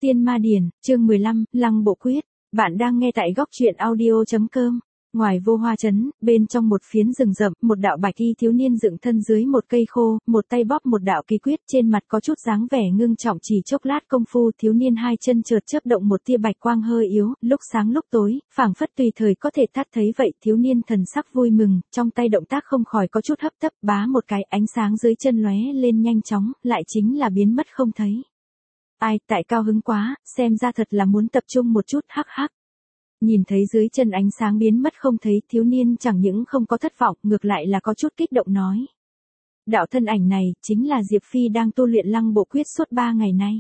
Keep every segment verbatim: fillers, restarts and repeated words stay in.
Tiên Ma Điển, chương mười lăm, Lăng Bộ Quyết. Bạn đang nghe tại góc truyện audio chấm com. Ngoài Vô Hoa trấn, bên trong một phiến rừng rậm, một đạo bạch y thiếu niên dựng thân dưới một cây khô, một tay bóp một đạo kỳ quyết, trên mặt có chút dáng vẻ ngưng trọng. Chỉ chốc lát công phu, thiếu niên hai chân chợt chớp động một tia bạch quang hơi yếu, lúc sáng lúc tối, phảng phất tùy thời có thể tắt thấy vậy. Thiếu niên thần sắc vui mừng, trong tay động tác không khỏi có chút hấp tấp, bá một cái, ánh sáng dưới chân lóe lên nhanh chóng, lại chính là biến mất không thấy. Ai, tại cao hứng quá, xem ra thật là muốn tập trung một chút, hắc hắc. Nhìn thấy dưới chân ánh sáng biến mất không thấy, thiếu niên chẳng những không có thất vọng, ngược lại là có chút kích động nói. Đạo thân ảnh này, chính là Diệp Phi đang tu luyện Lăng Bộ Quyết suốt ba ngày nay.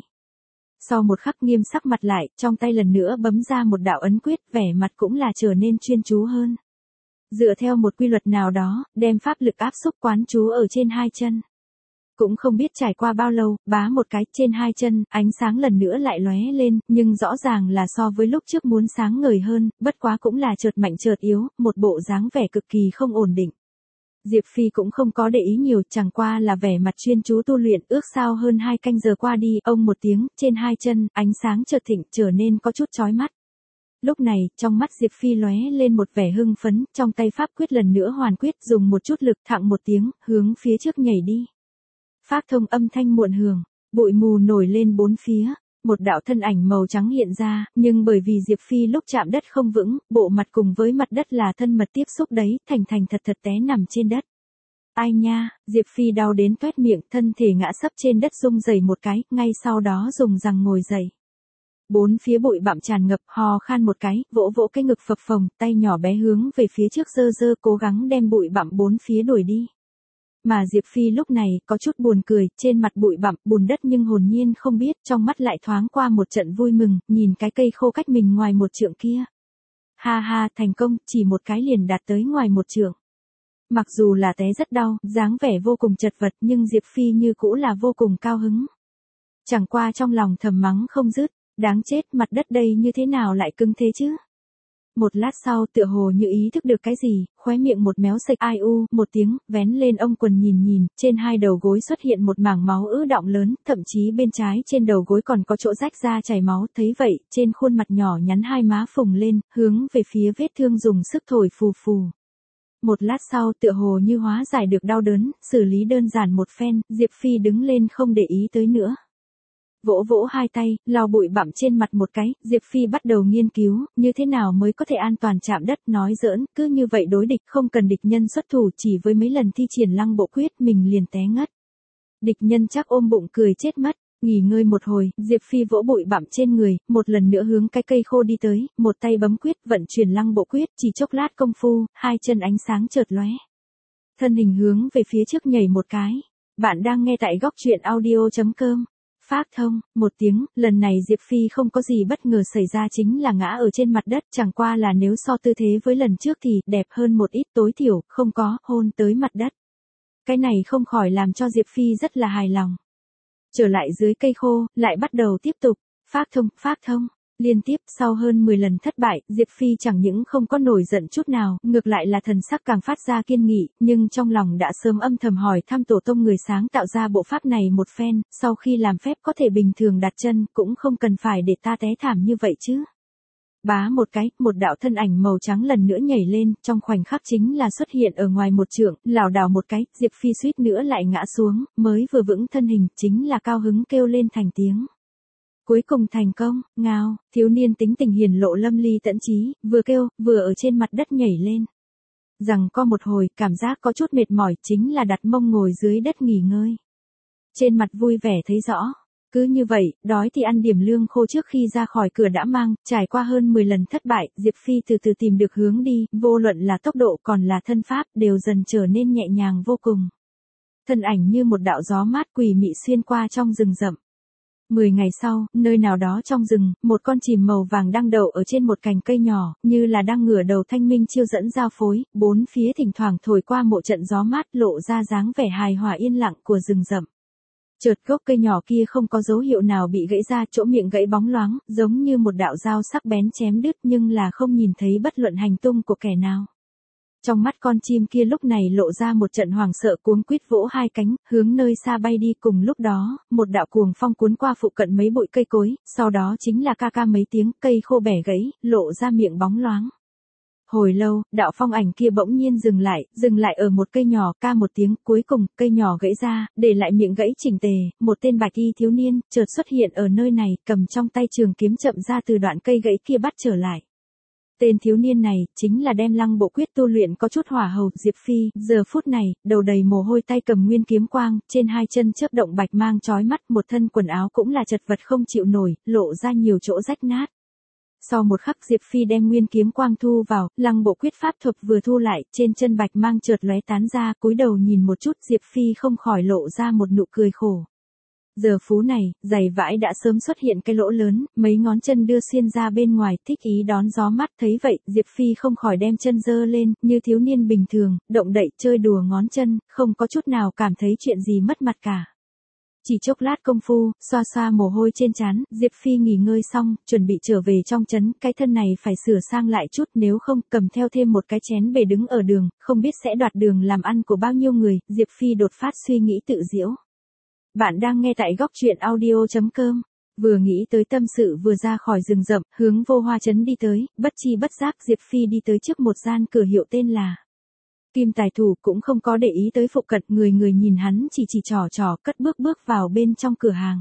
Sau một khắc nghiêm sắc mặt lại, trong tay lần nữa bấm ra một đạo ấn quyết, vẻ mặt cũng là trở nên chuyên chú hơn. Dựa theo một quy luật nào đó, đem pháp lực áp xúc quán chú ở trên hai chân. Cũng không biết trải qua bao lâu, bá một cái, trên hai chân, ánh sáng lần nữa lại lóe lên, nhưng rõ ràng là so với lúc trước muốn sáng ngời hơn, bất quá cũng là chợt mạnh chợt yếu, một bộ dáng vẻ cực kỳ không ổn định. Diệp Phi cũng không có để ý nhiều, chẳng qua là vẻ mặt chuyên chú tu luyện. Ước sao hơn hai canh giờ qua đi, ông một tiếng, trên hai chân, ánh sáng chợt thịnh, trở nên có chút chói mắt. Lúc này, trong mắt Diệp Phi lóe lên một vẻ hưng phấn, trong tay pháp quyết lần nữa hoàn quyết, dùng một chút lực, thặng một tiếng, hướng phía trước nhảy đi. Phát thông âm thanh muộn hưởng, bụi mù nổi lên bốn phía, một đạo thân ảnh màu trắng hiện ra, nhưng bởi vì Diệp Phi lúc chạm đất không vững, bộ mặt cùng với mặt đất là thân mật tiếp xúc đấy, thành thành thật thật té nằm trên đất. Ai nha, Diệp Phi đau đến toét miệng, thân thể ngã sấp trên đất rung rẩy một cái, ngay sau đó dùng rằng ngồi dậy. Bốn phía bụi bặm tràn ngập, hò khan một cái, vỗ vỗ cái ngực phập phồng, tay nhỏ bé hướng về phía trước giơ giơ, cố gắng đem bụi bặm bốn phía đuổi đi. Mà Diệp Phi lúc này có chút buồn cười, trên mặt bụi bặm, bùn đất nhưng hồn nhiên không biết, trong mắt lại thoáng qua một trận vui mừng, nhìn cái cây khô cách mình ngoài một trượng kia. Ha ha, thành công, chỉ một cái liền đạt tới ngoài một trượng. Mặc dù là té rất đau, dáng vẻ vô cùng chật vật, nhưng Diệp Phi như cũ là vô cùng cao hứng. Chẳng qua trong lòng thầm mắng không dứt, đáng chết, mặt đất đây như thế nào lại cứng thế chứ? Một lát sau, tựa hồ như ý thức được cái gì, khóe miệng một méo sạch, ai u, một tiếng, vén lên ông quần nhìn nhìn, trên hai đầu gối xuất hiện một mảng máu ứ đọng lớn, thậm chí bên trái trên đầu gối còn có chỗ rách ra chảy máu, thấy vậy, trên khuôn mặt nhỏ nhắn hai má phồng lên, hướng về phía vết thương dùng sức thổi phù phù. Một lát sau, tựa hồ như hóa giải được đau đớn, xử lý đơn giản một phen, Diệp Phi đứng lên không để ý tới nữa. Vỗ vỗ hai tay, lau bụi bặm trên mặt một cái, Diệp Phi bắt đầu nghiên cứu, như thế nào mới có thể an toàn chạm đất, nói giỡn, cứ như vậy đối địch, không cần địch nhân xuất thủ, chỉ với mấy lần thi triển Lăng Bộ Quyết mình liền té ngất. Địch nhân chắc ôm bụng cười chết mất, nghỉ ngơi một hồi, Diệp Phi vỗ bụi bặm trên người, một lần nữa hướng cái cây khô đi tới, một tay bấm quyết, vận chuyển Lăng Bộ Quyết, chỉ chốc lát công phu, hai chân ánh sáng chợt lóe. Thân hình hướng về phía trước nhảy một cái. Bạn đang nghe tại góc truyện audio chấm com. Phát thông, một tiếng, lần này Diệp Phi không có gì bất ngờ xảy ra, chính là ngã ở trên mặt đất, chẳng qua là nếu so tư thế với lần trước thì đẹp hơn một ít, tối thiểu, không có hôn tới mặt đất. Cái này không khỏi làm cho Diệp Phi rất là hài lòng. Trở lại dưới cây khô, lại bắt đầu tiếp tục, phát thông, phát thông. Liên tiếp, sau hơn mười lần thất bại, Diệp Phi chẳng những không có nổi giận chút nào, ngược lại là thần sắc càng phát ra kiên nghị, nhưng trong lòng đã sớm âm thầm hỏi thăm tổ tông người sáng tạo ra bộ pháp này một phen, sau khi làm phép có thể bình thường đặt chân, cũng không cần phải để ta té thảm như vậy chứ. Bá một cái, một đạo thân ảnh màu trắng lần nữa nhảy lên, trong khoảnh khắc chính là xuất hiện ở ngoài một trượng, lảo đảo một cái, Diệp Phi suýt nữa lại ngã xuống, mới vừa vững thân hình, chính là cao hứng kêu lên thành tiếng. Cuối cùng thành công, ngao, thiếu niên tính tình hiền lộ lâm ly tận trí, vừa kêu, vừa ở trên mặt đất nhảy lên. Rằng có một hồi, cảm giác có chút mệt mỏi, chính là đặt mông ngồi dưới đất nghỉ ngơi. Trên mặt vui vẻ thấy rõ. Cứ như vậy, đói thì ăn điểm lương khô trước khi ra khỏi cửa đã mang, trải qua hơn mười lần thất bại, Diệp Phi từ từ tìm được hướng đi, vô luận là tốc độ còn là thân pháp, đều dần trở nên nhẹ nhàng vô cùng. Thân ảnh như một đạo gió mát quỷ mị xuyên qua trong rừng rậm. Mười ngày sau, nơi nào đó trong rừng, một con chìm màu vàng đang đậu ở trên một cành cây nhỏ, như là đang ngửa đầu thanh minh chiêu dẫn giao phối, bốn phía thỉnh thoảng thổi qua một trận gió mát lộ ra dáng vẻ hài hòa yên lặng của rừng rậm. Chợt gốc cây nhỏ kia không có dấu hiệu nào bị gãy ra, chỗ miệng gãy bóng loáng, giống như một đạo dao sắc bén chém đứt, nhưng là không nhìn thấy bất luận hành tung của kẻ nào. Trong mắt con chim kia lúc này lộ ra một trận hoảng sợ, cuống quýt vỗ hai cánh, hướng nơi xa bay đi. Cùng lúc đó, một đạo cuồng phong cuốn qua phụ cận mấy bụi cây cối, sau đó chính là ca ca mấy tiếng, cây khô bẻ gãy, lộ ra miệng bóng loáng. Hồi lâu, đạo phong ảnh kia bỗng nhiên dừng lại, dừng lại ở một cây nhỏ, ca một tiếng, cuối cùng, cây nhỏ gãy ra, để lại miệng gãy chỉnh tề, một tên bạch y thiếu niên, chợt xuất hiện ở nơi này, cầm trong tay trường kiếm chậm ra từ đoạn cây gãy kia bắt trở lại. Tên thiếu niên này, chính là đem Lăng Bộ Quyết tu luyện có chút hỏa hầu, Diệp Phi, giờ phút này, đầu đầy mồ hôi, tay cầm nguyên kiếm quang, trên hai chân chớp động bạch mang chói mắt, một thân quần áo cũng là chật vật không chịu nổi, lộ ra nhiều chỗ rách nát. Sau một khắc Diệp Phi đem nguyên kiếm quang thu vào, Lăng Bộ Quyết pháp thuật vừa thu lại, trên chân bạch mang chợt lóe tán ra, cúi đầu nhìn một chút, Diệp Phi không khỏi lộ ra một nụ cười khổ. Giờ phú này, giày vãi đã sớm xuất hiện cái lỗ lớn, mấy ngón chân đưa xiên ra bên ngoài, thích ý đón gió mắt, thấy vậy, Diệp Phi không khỏi đem chân giơ lên, như thiếu niên bình thường, động đậy chơi đùa ngón chân, không có chút nào cảm thấy chuyện gì mất mặt cả. Chỉ chốc lát công phu, xoa xoa mồ hôi trên trán, Diệp Phi nghỉ ngơi xong, chuẩn bị trở về trong trấn, cái thân này phải sửa sang lại chút, nếu không, cầm theo thêm một cái chén bể đứng ở đường, không biết sẽ đoạt đường làm ăn của bao nhiêu người, Diệp Phi đột phát suy nghĩ tự giễu. Bạn đang nghe tại góc truyện audio chấm com. Vừa nghĩ tới tâm sự vừa ra khỏi rừng rậm, hướng Vô Hoa trấn đi tới, bất chi bất giác Diệp Phi đi tới trước một gian cửa hiệu tên là Kim Tài Thủ, cũng không có để ý tới phụ cận, người người nhìn hắn chỉ chỉ trò trò, cất bước bước vào bên trong cửa hàng.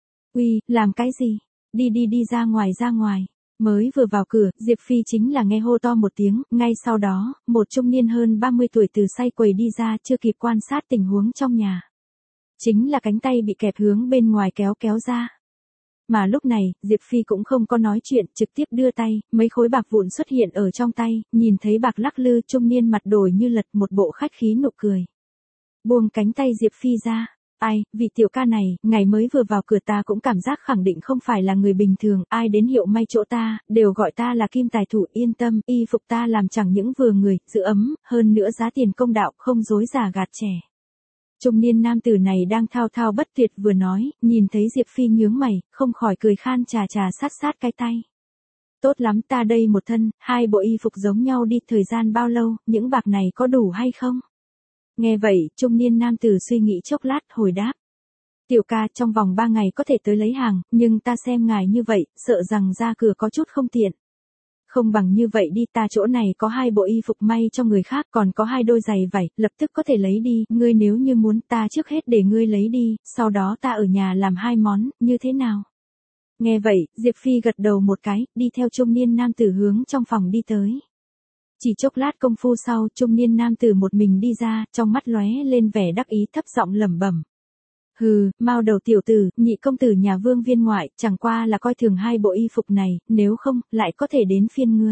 Uy, làm cái gì? Đi đi đi ra ngoài ra ngoài. Mới vừa vào cửa, Diệp Phi chính là nghe hô to một tiếng, ngay sau đó, một trung niên hơn ba mươi tuổi từ say quầy đi ra, chưa kịp quan sát tình huống trong nhà. Chính là cánh tay bị kẹp hướng bên ngoài kéo kéo ra. Mà lúc này, Diệp Phi cũng không có nói chuyện, trực tiếp đưa tay, mấy khối bạc vụn xuất hiện ở trong tay, nhìn thấy bạc lắc lư, trung niên mặt đổi như lật, một bộ khách khí nụ cười. Buông cánh tay Diệp Phi ra. Ai, vị tiểu ca này, ngày mới vừa vào cửa ta cũng cảm giác khẳng định không phải là người bình thường, ai đến hiệu may chỗ ta, đều gọi ta là Kim Tài Thủ, yên tâm, y phục ta làm chẳng những vừa người, giữ ấm, hơn nữa giá tiền công đạo, không dối giả gạt trẻ. Trung niên nam tử này đang thao thao bất tuyệt vừa nói, nhìn thấy Diệp Phi nhướng mày, không khỏi cười khan trà trà sát sát cái tay. Tốt lắm, ta đây một thân, hai bộ y phục giống nhau đi, thời gian bao lâu, những bạc này có đủ hay không? Nghe vậy, trung niên nam tử suy nghĩ chốc lát, hồi đáp. Tiểu ca, trong vòng ba ngày có thể tới lấy hàng, nhưng ta xem ngài như vậy, sợ rằng ra cửa có chút không tiện. Không bằng như vậy đi, ta chỗ này có hai bộ y phục may cho người khác, còn có hai đôi giày vải, lập tức có thể lấy đi, ngươi nếu như muốn, ta trước hết để ngươi lấy đi, sau đó ta ở nhà làm hai món, như thế nào? Nghe vậy, Diệp Phi gật đầu một cái, đi theo trung niên nam tử hướng trong phòng đi tới. Chỉ chốc lát công phu sau, trung niên nam tử một mình đi ra, trong mắt lóe lên vẻ đắc ý, thấp giọng lẩm bẩm. Hừ, mao đầu tiểu tử, nhị công tử nhà Vương viên ngoại, chẳng qua là coi thường hai bộ y phục này, nếu không, lại có thể đến phiên ngươi.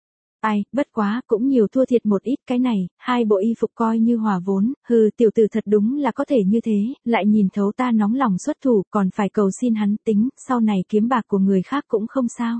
Ai, bất quá, cũng nhiều thua thiệt một ít, cái này, hai bộ y phục coi như hòa vốn, hừ, tiểu tử thật đúng là có thể như thế, lại nhìn thấu ta nóng lòng xuất thủ, còn phải cầu xin hắn, tính, sau này kiếm bạc của người khác cũng không sao.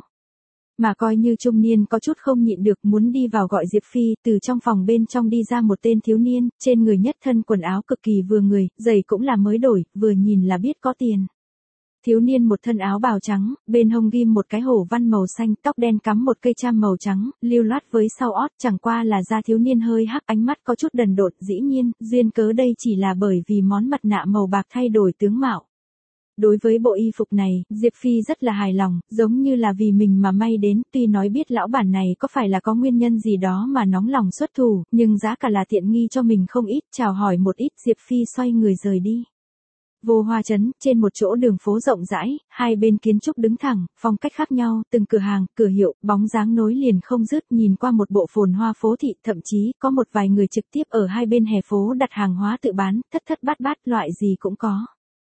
Mà coi như trung niên có chút không nhịn được, muốn đi vào gọi Diệp Phi, từ trong phòng bên trong đi ra một tên thiếu niên, trên người nhất thân quần áo cực kỳ vừa người, giày cũng là mới đổi, vừa nhìn là biết có tiền. Thiếu niên một thân áo bào trắng, bên hông ghim một cái hổ văn màu xanh, tóc đen cắm một cây cham màu trắng, lưu loát với sau ót, chẳng qua là da thiếu niên hơi hắc, ánh mắt có chút đần độn, dĩ nhiên, duyên cớ đây chỉ là bởi vì món mặt nạ màu bạc thay đổi tướng mạo. Đối với bộ y phục này, Diệp Phi rất là hài lòng, giống như là vì mình mà may đến, tuy nói biết lão bản này có phải là có nguyên nhân gì đó mà nóng lòng xuất thủ, nhưng giá cả là tiện nghi cho mình không ít, chào hỏi một ít, Diệp Phi xoay người rời đi. Vô Hoa trấn, trên một chỗ đường phố rộng rãi, hai bên kiến trúc đứng thẳng, phong cách khác nhau, từng cửa hàng, cửa hiệu, bóng dáng nối liền không dứt, nhìn qua một bộ phồn hoa phố thị, thậm chí có một vài người trực tiếp ở hai bên hè phố đặt hàng hóa tự bán, thất thất bát bát, loại gì cũng có.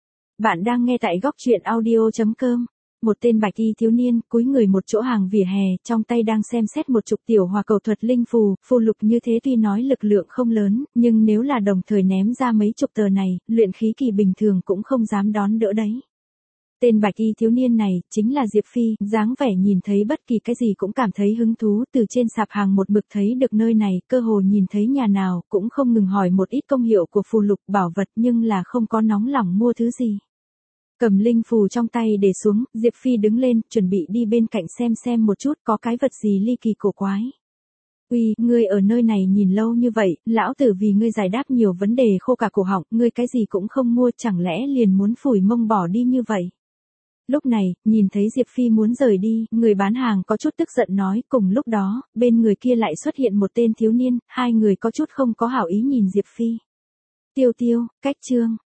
Bạn đang nghe tại góc truyện audio chấm com. Một tên bạch y thiếu niên, cúi người một chỗ hàng vỉa hè, trong tay đang xem xét một chục tiểu hòa cầu thuật linh phù, phù lục như thế tuy nói lực lượng không lớn, nhưng nếu là đồng thời ném ra mấy chục tờ này, luyện khí kỳ bình thường cũng không dám đón đỡ đấy. Tên bạch y thiếu niên này, chính là Diệp Phi, dáng vẻ nhìn thấy bất kỳ cái gì cũng cảm thấy hứng thú, từ trên sạp hàng một mực thấy được nơi này, cơ hồ nhìn thấy nhà nào, cũng không ngừng hỏi một ít công hiệu của phù lục bảo vật nhưng là không có nóng lòng mua thứ gì. Cầm linh phù trong tay để xuống, Diệp Phi đứng lên, chuẩn bị đi bên cạnh xem xem một chút có cái vật gì ly kỳ cổ quái. Uy, ngươi ở nơi này nhìn lâu như vậy, lão tử vì ngươi giải đáp nhiều vấn đề khô cả cổ họng, ngươi cái gì cũng không mua, chẳng lẽ liền muốn phủi mông bỏ đi như vậy. Lúc này, nhìn thấy Diệp Phi muốn rời đi, người bán hàng có chút tức giận nói, cùng lúc đó, bên người kia lại xuất hiện một tên thiếu niên, hai người có chút không có hảo ý nhìn Diệp Phi. Tiêu tiêu, cách chương.